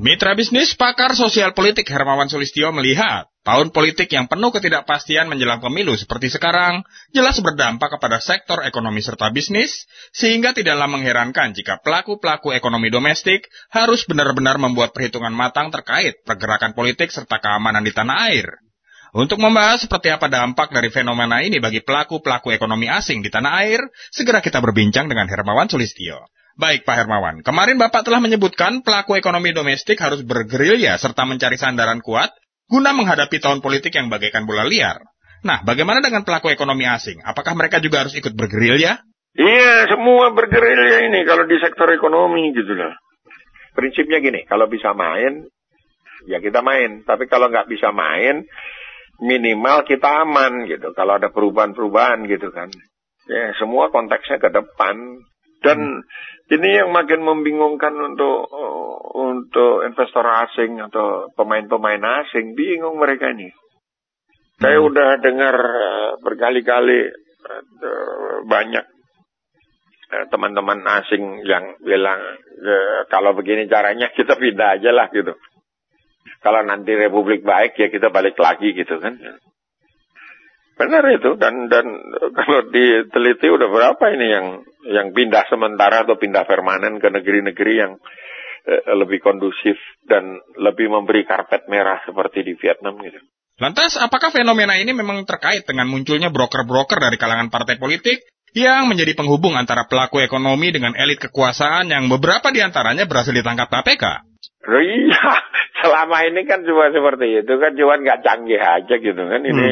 Mitra bisnis pakar sosial politik Hermawan Sulistyo melihat tahun politik yang penuh ketidakpastian menjelang pemilu seperti sekarang jelas berdampak kepada sektor ekonomi serta bisnis, sehingga tidaklah mengherankan jika pelaku-pelaku ekonomi domestik harus benar-benar membuat perhitungan matang terkait pergerakan politik serta keamanan di tanah air. Untuk membahas seperti apa dampak dari fenomena ini bagi pelaku-pelaku ekonomi asing di tanah air, segera kita berbincang dengan Hermawan Sulistyo. Baik Pak Hermawan, kemarin Bapak telah menyebutkan pelaku ekonomi domestik harus bergerilya serta mencari sandaran kuat guna menghadapi tahun politik yang bagaikan bola liar. Nah, bagaimana dengan pelaku ekonomi asing? Apakah mereka juga harus ikut bergerilya? Iya, semua bergerilya ini kalau di sektor ekonomi gitu loh. Prinsipnya gini, kalau bisa main, ya kita main. Tapi kalau nggak bisa main, minimal kita aman gitu. Kalau ada perubahan-perubahan gitu kan. Ya, semua konteksnya ke depan. Dan ini yang makin membingungkan untuk investor asing atau pemain-pemain asing, bingung mereka ini. Saya udah dengar berkali-kali banyak teman-teman asing yang bilang kalau begini caranya kita pindah aja lah gitu. Kalau nanti Republik baik ya kita balik lagi gitu kan. Benar itu dan kalau diteliti udah berapa ini yang pindah sementara atau pindah permanen ke negeri-negeri yang lebih kondusif dan lebih memberi karpet merah seperti di Vietnam gitu. Lantas, apakah fenomena ini memang terkait dengan munculnya broker-broker dari kalangan partai politik yang menjadi penghubung antara pelaku ekonomi dengan elit kekuasaan yang beberapa diantaranya berhasil ditangkap KPK? Iya, selama ini kan cuma seperti itu kan, cuma nggak canggih aja gitu kan. Ini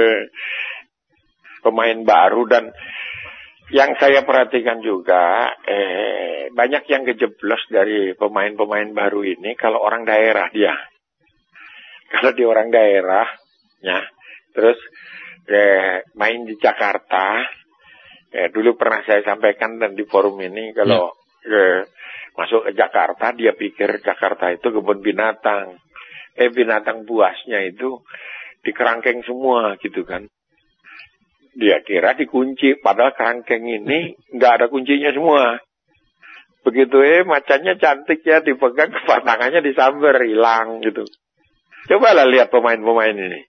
pemain baru dan yang saya perhatikan juga banyak yang kejeblos dari pemain-pemain baru ini kalau orang daerah dia. Kalau di orang daerah, ya, terus main di Jakarta, dulu pernah saya sampaikan dan di forum ini kalau masuk ke Jakarta, dia pikir Jakarta itu kebun binatang. Binatang buasnya itu di kerangkeng semua gitu kan. Dia kira dikunci, padahal kerangkeng ini nggak ada kuncinya semua. Begitu macannya cantik ya, dipegang kepala tangannya disambar, hilang gitu. Cobalah lihat pemain-pemain ini.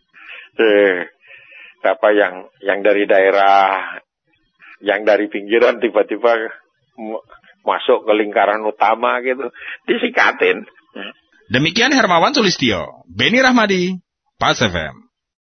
Apa yang dari daerah, yang dari pinggiran tiba-tiba masuk ke lingkaran utama gitu, disikatin. Demikian Hermawan Sulistyo, Beni Rahmadi, Pas FM.